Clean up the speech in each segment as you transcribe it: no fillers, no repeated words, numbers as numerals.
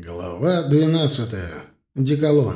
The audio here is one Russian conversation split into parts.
Глава 12. Деколон.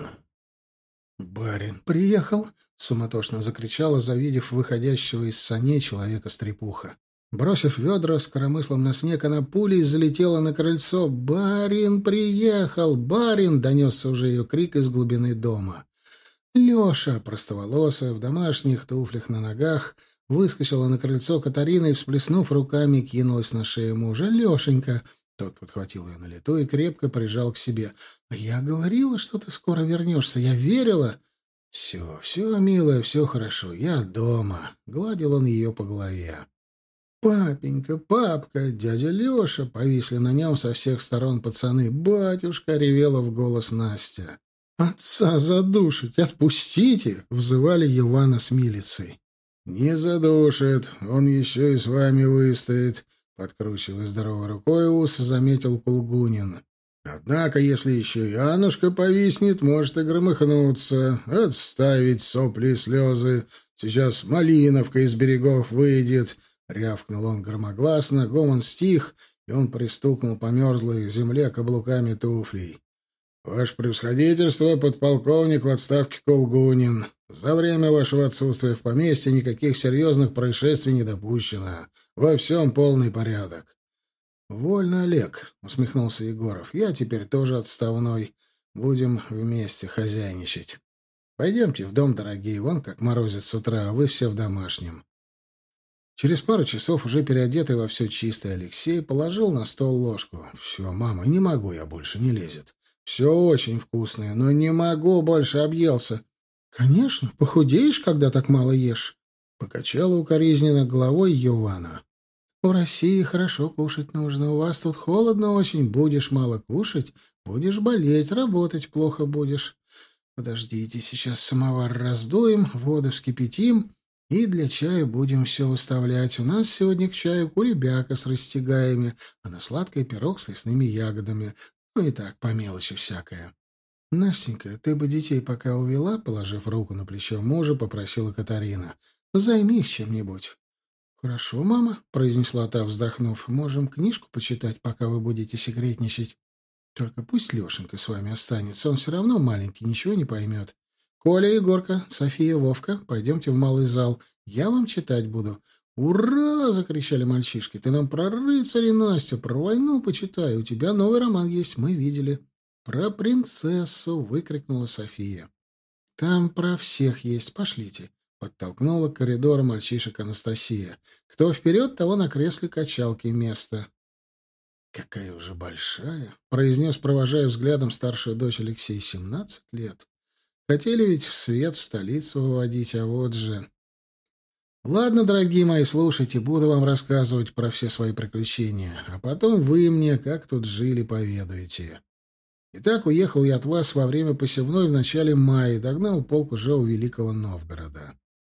«Барин приехал!» — суматошно закричала, завидев выходящего из саней человека-стрепуха. Бросив ведра с коромыслом на снег, она пулей залетела на крыльцо. «Барин приехал! Барин!» — донесся уже ее крик из глубины дома. Леша, простоволосая, в домашних туфлях на ногах, выскочила на крыльцо Катарина и, всплеснув руками, кинулась на шею мужа. «Лешенька!» Тот подхватил ее на лету и крепко прижал к себе. «Я говорила, что ты скоро вернешься. Я верила!» «Все, все, милая, все хорошо. Я дома!» — гладил он ее по голове. «Папенька, папка, дядя Леша!» — повисли на нем со всех сторон пацаны. «Батюшка!» — ревела в голос Настя. «Отца задушить! Отпустите!» — взывали Ивана с милицей. «Не задушит, он еще и с вами выстоит», — подкручивая здоровой рукой ус, заметил Кулгунин. «Однако, если еще и Аннушка повиснет, может и громыхнуться, отставить сопли и слезы. Сейчас Малиновка из берегов выйдет», — рявкнул он громогласно, гомон стих, и он пристукнул по мерзлой земле каблуками туфлей. «Ваше превосходительство, подполковник в отставке Кулгунин. За время вашего отсутствия в поместье никаких серьезных происшествий не допущено. Во всем полный порядок». «Вольно, Олег», — усмехнулся Егоров. «Я теперь тоже отставной. Будем вместе хозяйничать. Пойдемте в дом, дорогие, вон как морозит с утра, а вы все в домашнем». Через пару часов, уже переодетый во все чистое, Алексей положил на стол ложку. «Все, мама, не могу я больше, не лезет. Все очень вкусное, но не могу, больше объелся». «Конечно, похудеешь, когда так мало ешь», — покачала укоризненно головой Йована. «В России хорошо кушать нужно. У вас тут холодно очень. Будешь мало кушать, будешь болеть, работать плохо будешь. Подождите, сейчас самовар раздуем, воду вскипятим и для чая будем все выставлять. У нас сегодня к чаю кулебяка с растягаями, а на сладкий пирог с лесными ягодами. Ну и так, по мелочи всякое». «Настенька, ты бы детей пока увела?» — положив руку на плечо мужа, попросила Катарина. «Займи их чем-нибудь». «Хорошо, мама», — произнесла та, вздохнув. «Можем книжку почитать, пока вы будете секретничать. Только пусть Лешенька с вами останется. Он все равно маленький, ничего не поймет. Коля, Егорка, София, Вовка, пойдемте в малый зал. Я вам читать буду». «Ура!» — закричали мальчишки. «Ты нам про рыцарей, Настя, про войну почитай. У тебя новый роман есть, мы видели». «Про принцессу!» — выкрикнула София. «Там про всех есть. Пошлите!» — подтолкнула к коридору мальчишек Анастасия. «Кто вперед, того на кресле качалки место». «Какая уже большая!» — произнес, провожая взглядом старшую дочь Алексей. 17 лет. Хотели ведь в свет в столицу выводить, а вот же... Ладно, дорогие мои, слушайте, буду вам рассказывать про все свои приключения, а потом вы мне, как тут жили, поведаете. Итак, уехал я от вас во время посевной в начале мая и догнал полк уже у Великого Новгорода.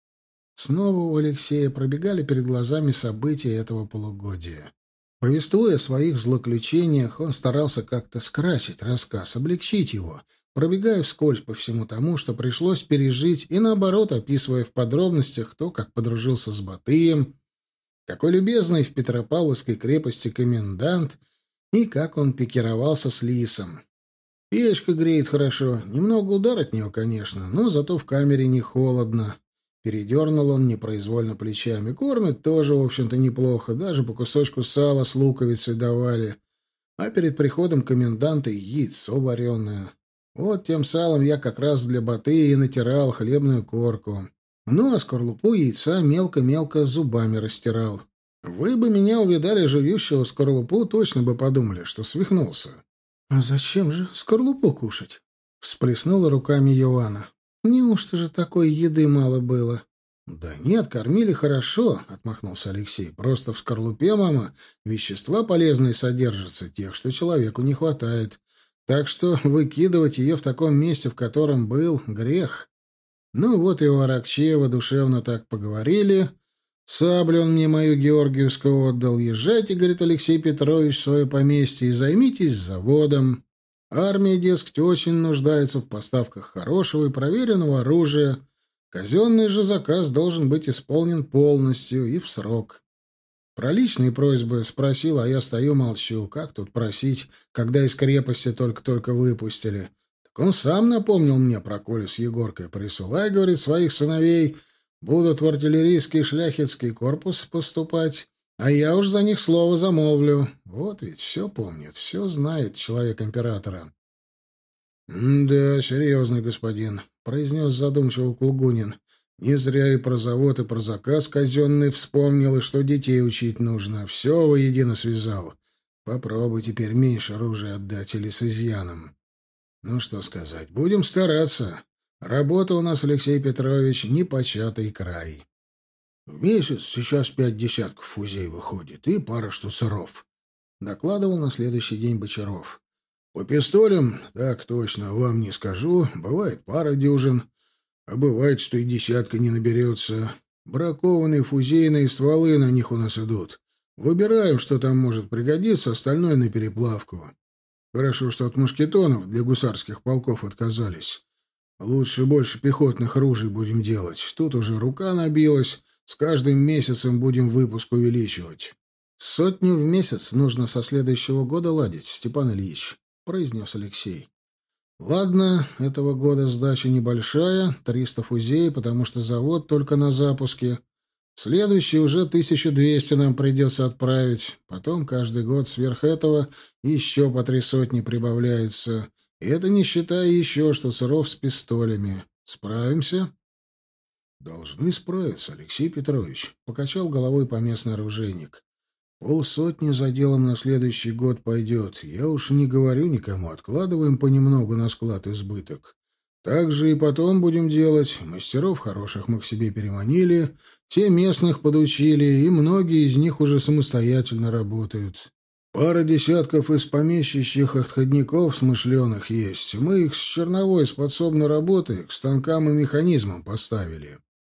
Снова у Алексея пробегали перед глазами события этого полугодия. Повествуя о своих злоключениях, он старался как-то скрасить рассказ, облегчить его, пробегая вскользь по всему тому, что пришлось пережить, и наоборот, описывая в подробностях то, как подружился с Батыем, какой любезный в Петропавловской крепости комендант и как он пикировался с Лисом. Печка греет хорошо, немного удар от нее, конечно, но зато в камере не холодно. Передернул он непроизвольно плечами. Кормят тоже, в общем-то, неплохо, даже по кусочку сала с луковицей давали. А перед приходом коменданта яйцо вареное. Вот тем салом я как раз для Батыя и натирал хлебную корку. Ну, а скорлупу яйца мелко-мелко зубами растирал. Вы бы меня увидали жующего скорлупу, точно бы подумали, что свихнулся. «А зачем же скорлупу кушать?» — всплеснула руками Йоанна. «Неужто же такой еды мало было?» «Да нет, кормили хорошо», — отмахнулся Алексей. «Просто в скорлупе, мама, вещества полезные содержатся, тех, что человеку не хватает. Так что выкидывать ее в таком месте, в котором был, грех». Ну вот и у Аракчеева душевно так поговорили. Саблю он мне мою георгиевскую отдал. Езжайте, говорит Алексей Петрович, в свое поместье и займитесь заводом. Армия, дескать, очень нуждается в поставках хорошего и проверенного оружия. Казенный же заказ должен быть исполнен полностью и в срок. Про личные просьбы спросил, а я стою молчу. Как тут просить, когда из крепости только-только выпустили? Так он сам напомнил мне про Колю с Егоркой. Присылай, говорит, своих сыновей, будут в артиллерийский шляхетский корпус поступать, а я уж за них слово замолвлю. Вот ведь все помнит, все знает человек императора. «Да, серьезный господин», — произнес задумчиво Кулгунин. «Не зря и про завод, и про заказ казенный вспомнил, и что детей учить нужно. Все воедино связал. Попробуй теперь меньше оружия отдать или с изъяном. Ну, что сказать, будем стараться. Работа у нас, Алексей Петрович, непочатый край». «В месяц сейчас 5 десятков фузей выходит и пара штуцеров», — докладывал на следующий день Бочаров. «По пистолям, так точно, вам не скажу. Бывает пара дюжин, а бывает, что и десятка не наберется. Бракованные фузейные стволы на них у нас идут. Выбираем, что там может пригодиться, остальное на переплавку. Хорошо, что от мушкетонов для гусарских полков отказались. Лучше больше пехотных ружей будем делать. Тут уже рука набилась, с каждым месяцем будем выпуск увеличивать». «100 в месяц нужно со следующего года ладить, Степан Ильич», — произнес Алексей. «Ладно, этого года сдача небольшая, 300 фузей, потому что завод только на запуске. В следующий уже 1200 нам придется отправить. Потом каждый год сверх этого еще по 300 прибавляется. И это не считая еще штуцеров с пистолями. Справимся?» «Должны справиться, Алексей Петрович», — покачал головой поместный оружейник. «500 за делом на следующий год пойдет. Я уж не говорю никому, откладываем понемногу на склад избыток. Так же и потом будем делать. Мастеров хороших мы к себе переманили, те местных подучили, и многие из них уже самостоятельно работают. Пара десятков из помещичьих отходников смышленых есть. Мы их с черновой способной работы к станкам и механизмам поставили.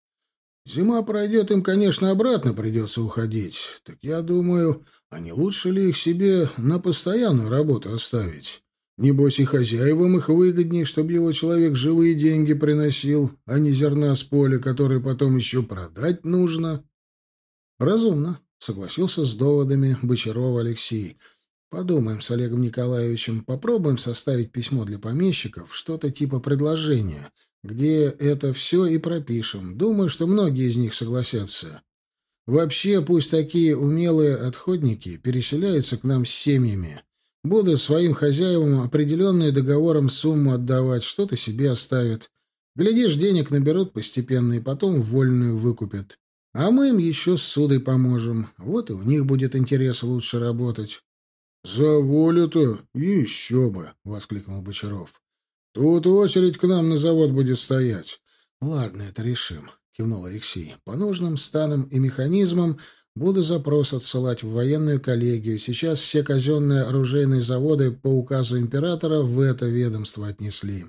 Зима пройдет, им, конечно, обратно придется уходить. Так я думаю, а не лучше ли их себе на постоянную работу оставить? Небось, и хозяевам их выгоднее, чтобы его человек живые деньги приносил, а не зерна с поля, которые потом еще продать нужно». «Разумно», — согласился с доводами Бочарова Алексей. «Подумаем с Олегом Николаевичем, попробуем составить письмо для помещиков, что-то типа предложения, где это все и пропишем. Думаю, что многие из них согласятся. Вообще, пусть такие умелые отходники переселяются к нам с семьями. Будут своим хозяевам определенную договором сумму отдавать, что-то себе оставят. Глядишь, денег наберут постепенно и потом вольную выкупят. А мы им еще с ссудой поможем. Вот и у них будет интерес лучше работать». «За волю-то еще бы!» — воскликнул Бочаров. «Тут очередь к нам на завод будет стоять». «Ладно, это решим», — кивнул Алексей. «По нужным станам и механизмам буду запрос отсылать в военную коллегию. Сейчас все казенные оружейные заводы по указу императора в это ведомство отнесли.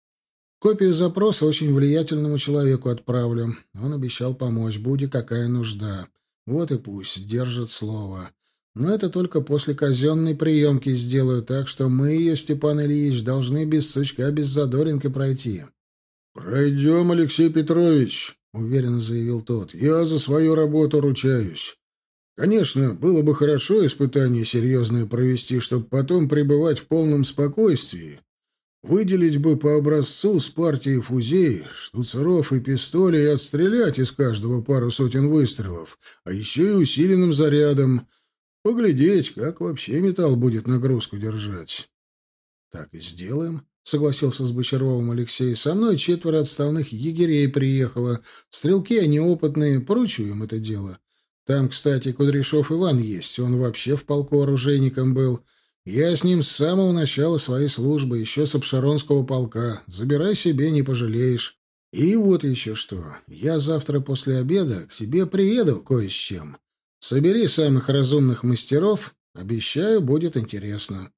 Копию запроса очень влиятельному человеку отправлю. Он обещал помочь, будет какая нужда. Вот и пусть держит слово. Но это только после казенной приемки сделаю, так что мы ее, Степан Ильич, должны без сучка, без задоринки пройти». «Пройдем, Алексей Петрович», — уверенно заявил тот. «Я за свою работу ручаюсь. Конечно, было бы хорошо испытание серьезное провести, чтобы потом пребывать в полном спокойствии. Выделить бы по образцу с партией фузей, штуцеров и пистолей и отстрелять из каждого пару сотен выстрелов, а еще и усиленным зарядом. Поглядеть, как вообще металл будет нагрузку держать». «Так и сделаем», — согласился с Бочаровым Алексей. «Со мной 4 отставных егерей приехало. Стрелки они опытные, поручу им это дело. Там, кстати, Кудряшов Иван есть, он вообще в полку оружейником был. Я с ним с самого начала своей службы, еще с Обширонского полка. Забирай себе, не пожалеешь. И вот еще что. Я завтра после обеда к тебе приеду кое с чем. Собери самых разумных мастеров. Обещаю, будет интересно».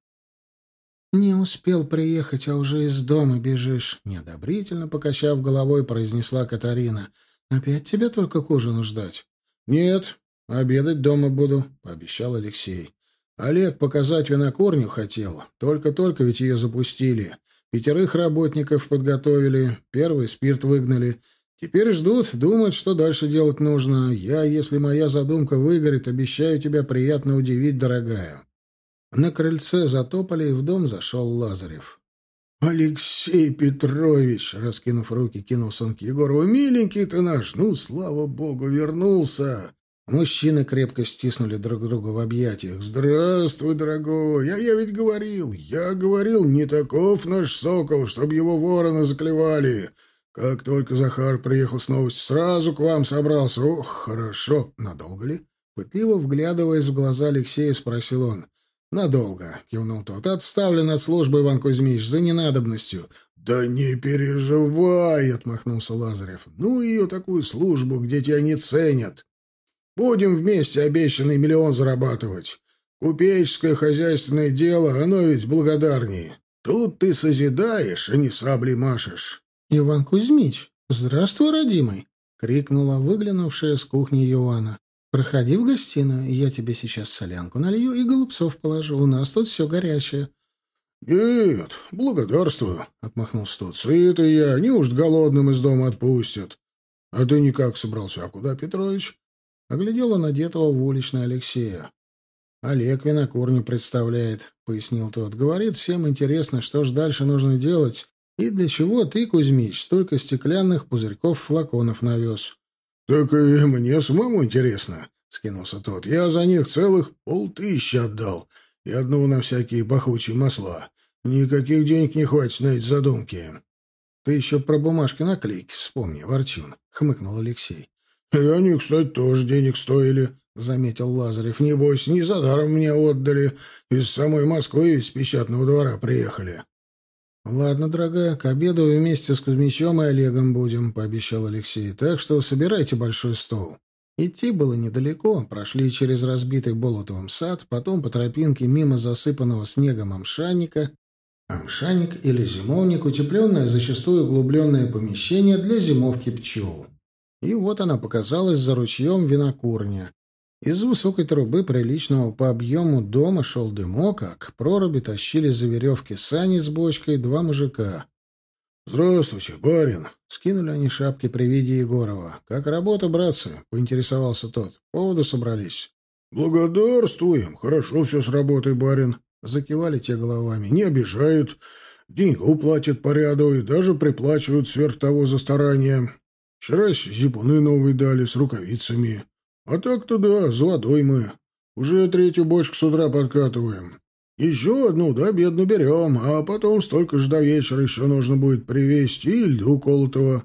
«Не успел приехать, а уже из дома бежишь», — неодобрительно покачав головой, произнесла Катарина. «Опять тебя только к ужину ждать?» «Нет, обедать дома буду», — пообещал Алексей. «Олег показать винокурню хотел. Только-только ведь ее запустили. 5 работников подготовили, первый спирт выгнали. Теперь ждут, думают, что дальше делать нужно. Я, если моя задумка выгорит, обещаю тебя приятно удивить, дорогая». На крыльце затопали, и в дом зашел Лазарев. «Алексей Петрович!» — раскинув руки, кинулся он к Егорову. «Миленький ты наш! Ну, слава богу, вернулся!» Мужчины крепко стиснули друг друга в объятиях. «Здравствуй, дорогой! Я ведь говорил, не таков наш сокол, чтоб его вороны заклевали. Как только Захар приехал с новостью, сразу к вам собрался. Ох, хорошо! Надолго ли?» Пытливо вглядываясь в глаза Алексея, спросил он. «Надолго», — кивнул тот. «Отставлен от службы, Иван Кузьмич, за ненадобностью». «Да не переживай», — отмахнулся Лазарев. «Ну ее такую службу, где тебя не ценят. Будем вместе обещанный 1 000 000 зарабатывать. Купеческое хозяйственное дело, оно ведь благодарнее. Тут ты созидаешь, а не саблей машешь». «Иван Кузьмич, здравствуй, родимый!» — крикнула выглянувшая с кухни Иоанна. «Проходи в гостиную, я тебе сейчас солянку налью и голубцов положу. У нас тут все горячее». «Нет, благодарствую», — отмахнулся тот. «Сытый я, неужто голодным из дома отпустят? А ты никак собрался? А куда, Петрович?» Оглядел он одетого в уличное Алексея. «Олег винокурню представляет», — пояснил тот. «Говорит, всем интересно, что ж дальше нужно делать, и для чего ты, Кузьмич, столько стеклянных пузырьков-флаконов навез». «Так и мне самому интересно», — скинулся тот. «Я за них целых 500 отдал, и одну на всякие пахучие масла. Никаких денег не хватит на эти задумки». «Ты еще про бумажки-наклейки вспомни, Ворчун», — хмыкнул Алексей. «И они, кстати, тоже денег стоили», — заметил Лазарев. «Небось, не за даром мне отдали. Из самой Москвы из печатного двора приехали». «Ладно, дорогая, к обеду вместе с Кузьмичем и Олегом будем», — пообещал Алексей. «Так что собирайте большой стол». Идти было недалеко, прошли через разбитый Болотовым сад, потом по тропинке мимо засыпанного снегом амшанника. Амшанник или зимовник — утепленное, зачастую углубленное помещение для зимовки пчел. И вот она показалась за ручьем винокурня. Из высокой трубы, приличного по объему дома, шел дымок, а к проруби тащили за веревки сани с бочкой 2 мужика. «Здравствуйте, барин!» — скинули они шапки при виде Егорова. «Как работа, братцы?» — поинтересовался тот. «Поводу собрались». «Благодарствуем! Хорошо все с работой, барин!» — закивали те головами. «Не обижают, деньгу платят по ряду и даже приплачивают сверх того за старание. Вчера зипуны новые дали с рукавицами. А так-то да, с водой мы. Уже 3-ю бочку с утра подкатываем. Еще одну до обеда наберем, а потом столько же до вечера еще нужно будет привезти и льду колотого».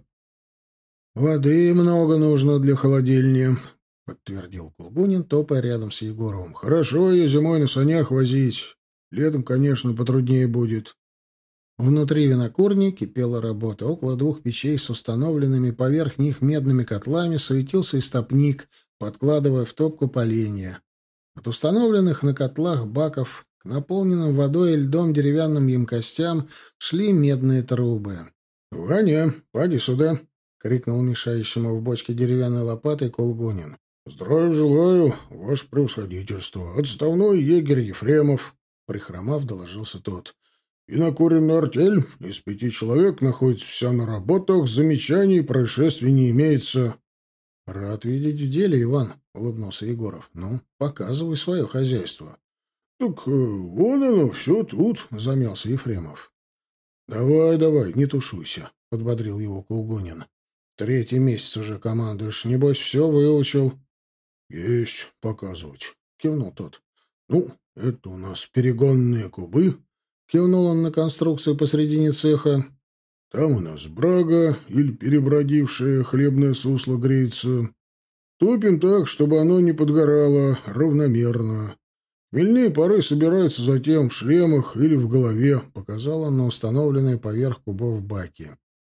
«Воды много нужно для холодильни», — подтвердил Кулгунин, топая рядом с Егоровым. «Хорошо ее зимой на санях возить. Летом, конечно, потруднее будет». Внутри винокурни кипела работа. Около 2 печей с установленными поверх них медными котлами суетился истопник, подкладывая в топку поленья. От установленных на котлах баков к наполненным водой и льдом деревянным емкостям шли медные трубы. «Ваня, поди сюда!» — крикнул мешающему в бочке деревянной лопатой Кулгунин. «Здравия желаю, ваше превосходительство. Отставной егерь Ефремов!» — прихромав, доложился тот. «Винокуренная артель из 5 человек находится вся на работах, замечаний и происшествий не имеется». «Рад видеть в деле, Иван», — улыбнулся Егоров. «Ну, показывай свое хозяйство». «Так вон оно, все тут», — замялся Ефремов. «Давай, давай, не тушуйся», — подбодрил его Кулгунин. «3-й месяц уже командуешь, небось, все выучил». «Есть показывать», — кивнул тот. «Ну, это у нас перегонные кубы», — кивнул он на конструкцию посредине цеха. «Там у нас брага или перебродившее хлебное сусло греется. Топим так, чтобы оно не подгорало, равномерно. Хмельные пары собираются затем в шлемах или в голове», — показал он на установленные поверх кубов баки.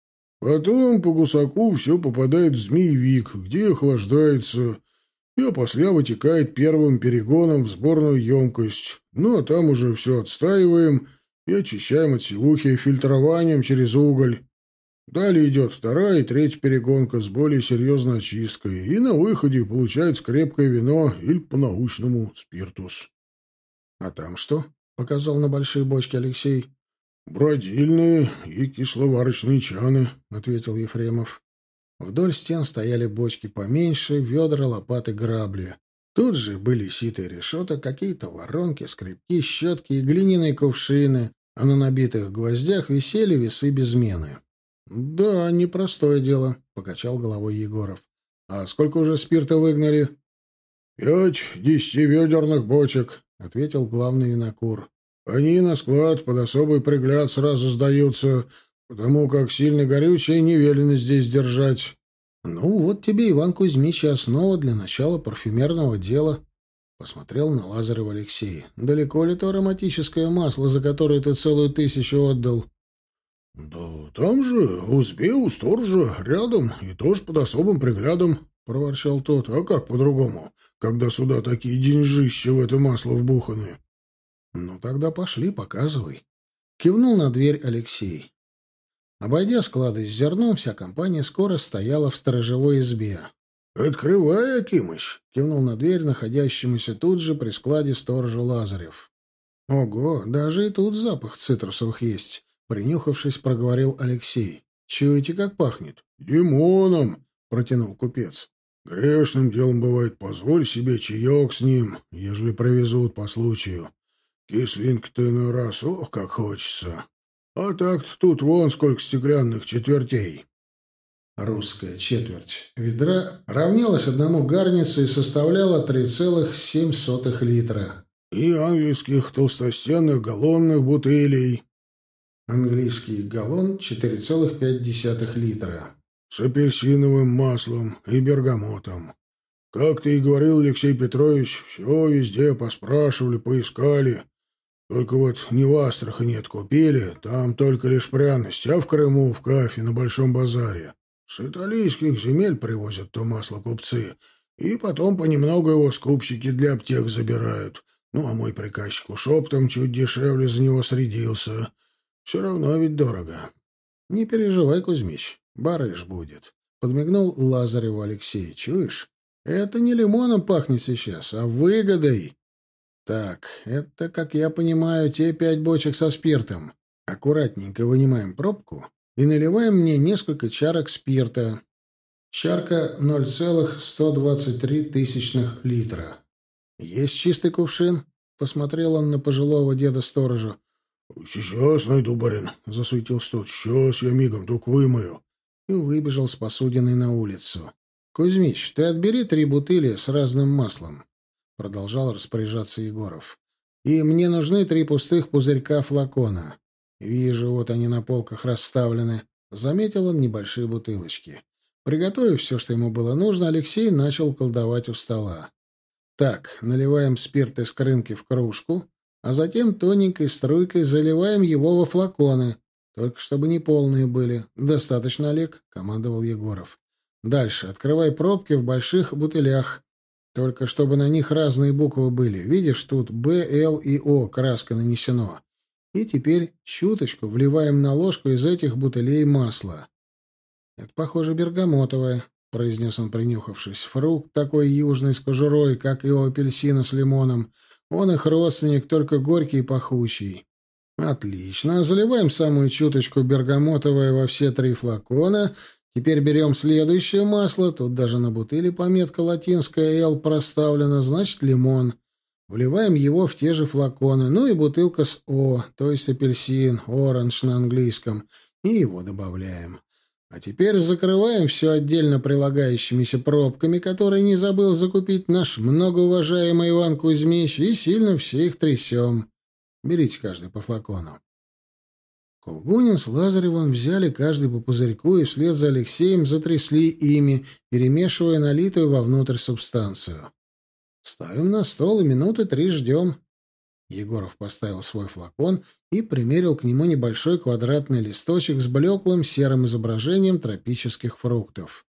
«Потом по гусаку все попадает в змеевик, где охлаждается, и опосля вытекает первым перегоном в сборную емкость. Ну, а там уже все отстаиваем и очищаем от сивухи фильтрованием через уголь. Далее идет 2-я и 3-я перегонка с более серьезной очисткой, и на выходе получается крепкое вино или по-научному спиртус». «А там что?» — показал на большие бочки Алексей. «Бродильные и кисловарочные чаны», — ответил Ефремов. Вдоль стен стояли бочки поменьше, ведра, лопаты, грабли. Тут же были ситые решета, какие-то воронки, скребки, щетки и глиняные кувшины, а на набитых гвоздях висели весы без мены. «Да, непростое дело», — покачал головой Егоров. «А сколько уже спирта выгнали?» 5 10-ведерных бочек», — ответил главный винокур. «Они на склад под особый пригляд сразу сдаются, потому как сильно горючее не велено здесь держать». «Ну, вот тебе, Иван Кузьмич, и основа для начала парфюмерного дела», — посмотрел на Лазарева Алексей. «Далеко ли то ароматическое масло, за которое ты целую 1000 отдал?» «Да там же, в избе у сторожа, рядом, и тоже под особым приглядом», — проворчал тот. «А как по-другому, когда сюда такие деньжища в это масло вбуханы?» «Ну, тогда пошли, показывай», — кивнул на дверь Алексей. Обойдя склады с зерном, вся компания скоро стояла в сторожевой избе. «Открывай, Акимыч!» — кивнул на дверь находящемуся тут же при складе сторожу Лазарев. «Ого, даже и тут запах цитрусовых есть!» — принюхавшись, проговорил Алексей. «Чуете, как пахнет?» «Лимоном!» — протянул купец. «Грешным делом бывает, позволь себе чаек с ним, ежели привезут по случаю. Кислинка-то иной раз, ох, как хочется. А так-то тут вон сколько стеклянных четвертей». Русская четверть ведра равнялась одному гарницу и составляла 3,7 литра. «И английских толстостенных галлонных бутылей». Английский галлон — 4,5 литра. «С апельсиновым маслом и бергамотом. Как ты и говорил, Алексей Петрович, все везде поспрашивали, поискали. Только вот не в Астрахани откупили, там только лишь пряности, а в Крыму, в Кафе, на Большом базаре. С италийских земель привозят то масло купцы, и потом понемногу его скупщики для аптек забирают. Ну, а мой приказчик уж оптом чуть дешевле за него срядился. Все равно ведь дорого». «Не переживай, Кузьмич, барыш будет», — подмигнул Лазареву Алексей. «Чуешь? Это не лимоном пахнет сейчас, а выгодой. Так, это, как я понимаю, те 5 бочек со спиртом. Аккуратненько вынимаем пробку и наливаем мне несколько чарок спирта. Чарка 0,123 литра. Есть чистый кувшин?» — посмотрел он на пожилого деда-сторожа. «Сейчас найду, барин», — засуетился тот. «Сейчас я мигом только вымою». И выбежал с посудиной на улицу. «Кузьмич, ты отбери 3 бутыли с разным маслом», — продолжал распоряжаться Егоров. «И мне нужны 3 пустых пузырька флакона. Вижу, вот они на полках расставлены». Заметил он небольшие бутылочки. Приготовив все, что ему было нужно, Алексей начал колдовать у стола. «Так, наливаем спирт из крынки в кружку, а затем тоненькой струйкой заливаем его во флаконы. Только чтобы не полные были. Достаточно, Олег?» — командовал Егоров. «Дальше открывай пробки в больших бутылях. Только чтобы на них разные буквы были. Видишь, тут Б, Л и О краской нанесено. И теперь чуточку вливаем на ложку из этих бутылей масло». «Это, похоже, бергамотовое», — произнес он, принюхавшись. «Фрукт такой южный с кожурой, как и у апельсина с лимоном. Он их родственник, только горький и пахучий». «Отлично. Заливаем самую чуточку бергамотовое во все 3 флакона. Теперь берем следующее масло. Тут даже на бутыли пометка латинская «Л» проставлена, значит, лимон. Вливаем его в те же флаконы. Ну и бутылка с «О», то есть апельсин, оранж на английском. И его добавляем. А теперь закрываем все отдельно прилагающимися пробками, которые не забыл закупить наш многоуважаемый Иван Кузьмич, и сильно все их трясем. Берите каждый по флакону». Кулгунин с Лазаревым взяли каждый по пузырьку и вслед за Алексеем затрясли ими, перемешивая налитую вовнутрь субстанцию. «Ставим на стол и минуты 3 ждем». Егоров поставил свой флакон и примерил к нему небольшой квадратный листочек с блеклым серым изображением тропических фруктов.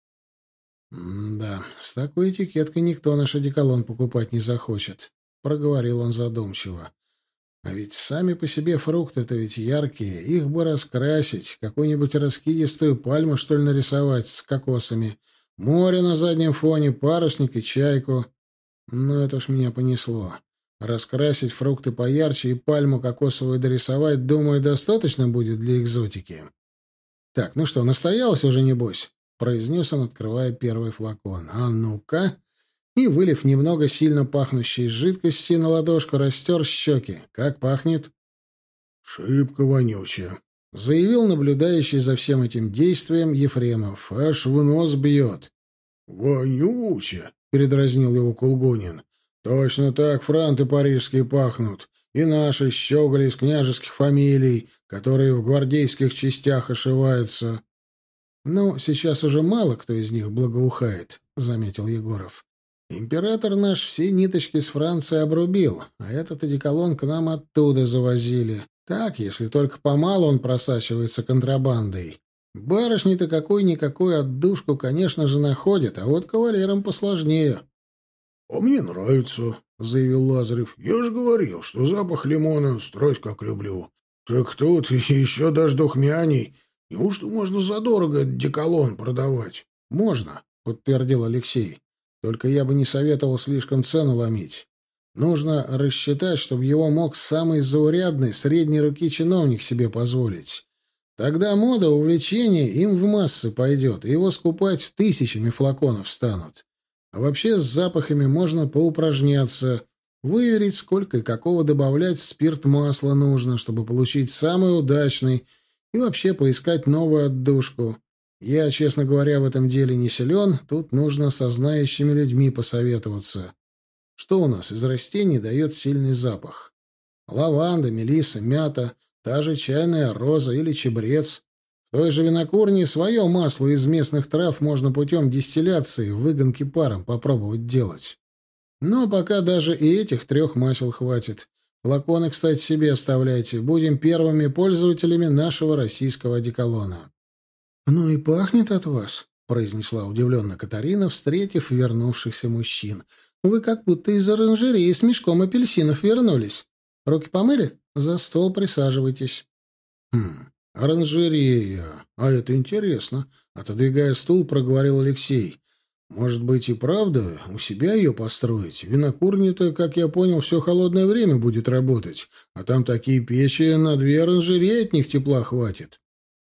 «Да, с такой этикеткой никто наш одеколон покупать не захочет», — проговорил он задумчиво. «А ведь сами по себе фрукты-то ведь яркие, их бы раскрасить, какую-нибудь раскидистую пальму, что ли, нарисовать с кокосами, море на заднем фоне, парусник и чайку. Ну, это уж меня понесло. Раскрасить фрукты поярче и пальму кокосовую дорисовать, думаю, достаточно будет для экзотики. Так, ну что, настоялась уже, небось?» произнес он, открывая первый флакон. «А ну-ка!» И, вылив немного сильно пахнущей жидкости на ладошку, растер щеки. «Как пахнет?» «Шибко вонюче», — заявил наблюдающий за всем этим действием Ефремов. «Аж в нос бьет». «Вонюче», — передразнил его Кулгунин. «Точно так франты парижские пахнут. И наши щеголи из княжеских фамилий, которые в гвардейских частях ошиваются». «Ну, сейчас уже мало кто из них благоухает», — заметил Егоров. «Император наш все ниточки с Франции обрубил, а этот одеколон к нам оттуда завозили. Так, если только помалу он просачивается контрабандой. Барышни-то какой-никакой отдушку, конечно же, находят, а вот кавалерам посложнее». «А мне нравится», — заявил Лазарев. «Я же говорил, что запах лимона страсть как люблю. Так тут еще даже духмяней. Неужто можно задорого одеколон продавать?» «Можно», — подтвердил Алексей. «Только я бы не советовал слишком цену ломить. Нужно рассчитать, чтобы его мог самый заурядный, средней руки чиновник себе позволить. Тогда мода, увлечение им в массы пойдет, и его скупать тысячами флаконов станут. А вообще с запахами можно поупражняться, выверить, сколько и какого добавлять в спирт масла нужно, чтобы получить самый удачный, и вообще поискать новую отдушку. Я, честно говоря, в этом деле не силен, тут нужно со знающими людьми посоветоваться. Что у нас из растений дает сильный запах? Лаванда, мелисса, мята, та же чайная роза или чебрец. В той же винокурне свое масло из местных трав можно путем дистилляции, выгонки паром попробовать делать. Но пока даже и этих 3 масел хватит. Флаконы, кстати, себе оставляйте. Будем первыми пользователями нашего российского одеколона. — Ну и пахнет от вас, — произнесла удивленно Катарина, встретив вернувшихся мужчин. — Вы как будто из оранжереи с мешком апельсинов вернулись. Руки помыли? За стол присаживайтесь. — Оранжерея. А это интересно. Отодвигая стул, проговорил Алексей. — Может быть и правда у себя ее построить? Винокурня-то, как я понял, все холодное время будет работать. А там такие печи, на 2 оранжереи от них тепла хватит.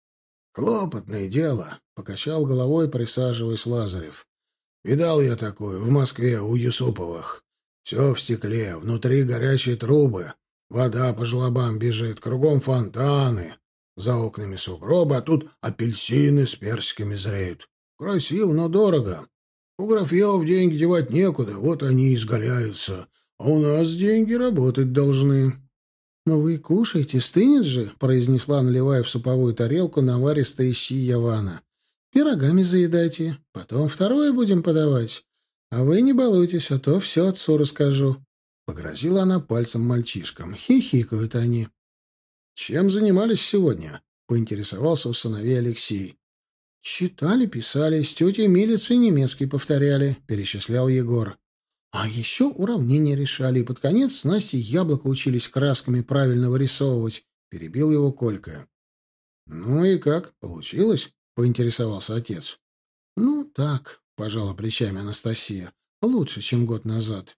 «Хлопотное дело», — покачал головой, присаживаясь Лазарев. «Видал я такое в Москве у Юсуповых. Все в стекле, внутри горячие трубы, вода по желобам бежит, кругом фонтаны, за окнами сугробы, а тут апельсины с персиками зреют. Красиво, но дорого. У графьев деньги девать некуда, вот они и изгаляются, а у нас деньги работать должны». «Но вы кушайте, стынет же», — произнесла, наливая в суповую тарелку наваристые щи Явана. «Пирогами заедайте, потом второе будем подавать. А вы не балуйтесь, а то все отцу расскажу». Погрозила она пальцем мальчишкам. Хихикают они. «Чем занимались сегодня?» — поинтересовался у сыновей Алексей. «Читали, писали, с тетей Милицей немецкий повторяли», — перечислял Егор. «А еще уравнения решали, и под конец с Настей яблоко учились красками правильно вырисовывать», — перебил его Колька. «Ну и как, получилось?» — поинтересовался отец. «Ну, так», — пожала плечами Анастасия, — «лучше, чем год назад».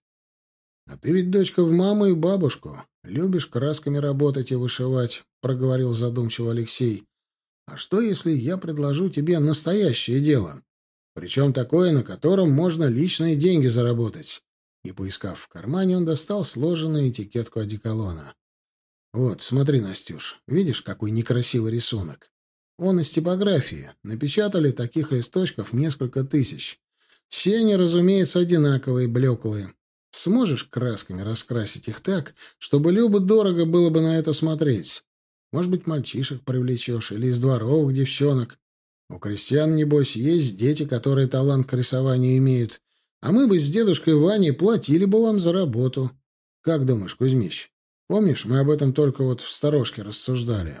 «А ты ведь дочка в маму и бабушку. Любишь красками работать и вышивать», — проговорил задумчиво Алексей. «А что, если я предложу тебе настоящее дело? Причем такое, на котором можно личные деньги заработать». И, поискав в кармане, он достал сложенную этикетку одеколона. «Вот, смотри, Настюш, видишь, какой некрасивый рисунок? Он из типографии. Напечатали таких листочков несколько тысяч. Все они, разумеется, одинаковые, блеклые. Сможешь красками раскрасить их так, чтобы любо-дорого было бы на это смотреть? Может быть, мальчишек привлечешь или из дворовых девчонок? У крестьян, небось, есть дети, которые талант к рисованию имеют, а мы бы с дедушкой Ваней платили бы вам за работу. Как думаешь, Кузьмич? Помнишь, мы об этом только вот в сторожке рассуждали?»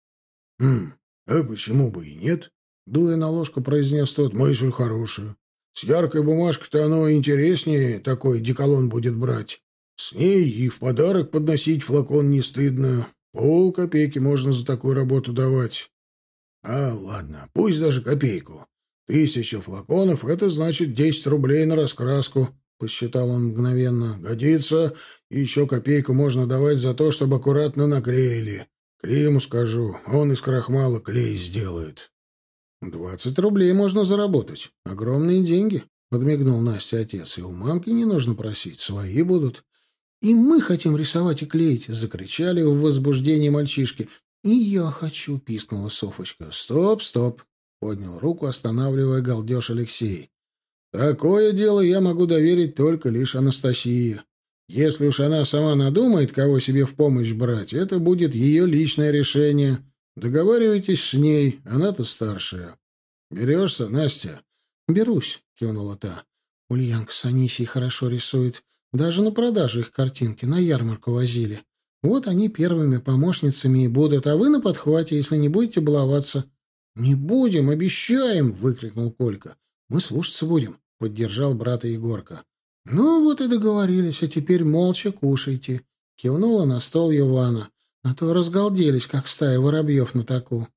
А почему бы и нет?» — дуя на ложку, произнес тот. «Мысль хорошая. С яркой бумажкой-то оно интереснее такой деколон будет брать. С ней и в подарок подносить флакон не стыдно. 0,5 можно за такую работу давать. А, ладно, пусть даже копейку. 1000 флаконов — это значит 10 рублей на раскраску», — посчитал он мгновенно. «Годится, и еще копейку можно давать за то, чтобы аккуратно наклеили. Климу скажу, он из крахмала клей сделает». «20 рублей можно заработать. Огромные деньги», — подмигнул Насте отец. «И у мамки не нужно просить, свои будут». «И мы хотим рисовать и клеить!» — закричали в возбуждении мальчишки. «И я хочу!» — пискнула Софочка. «Стоп, стоп!» — поднял руку, останавливая галдеж Алексей. «Такое дело я могу доверить только лишь Анастасии. Если уж она сама надумает, кого себе в помощь брать, это будет ее личное решение. Договаривайтесь с ней, она-то старшая. Берешься, Настя?» «Берусь», — кивнула та. «Ульянка с Анисией хорошо рисует. Даже на продажу их картинки на ярмарку возили. Вот они первыми помощницами и будут, а вы на подхвате, если не будете баловаться». «Не будем, обещаем!» — выкрикнул Колька. «Мы слушаться будем», — поддержал брата Егорка. «Ну вот и договорились, а теперь молча кушайте», — кивнула на стол Ивана. «А то разгалделись, как стая воробьев на таку».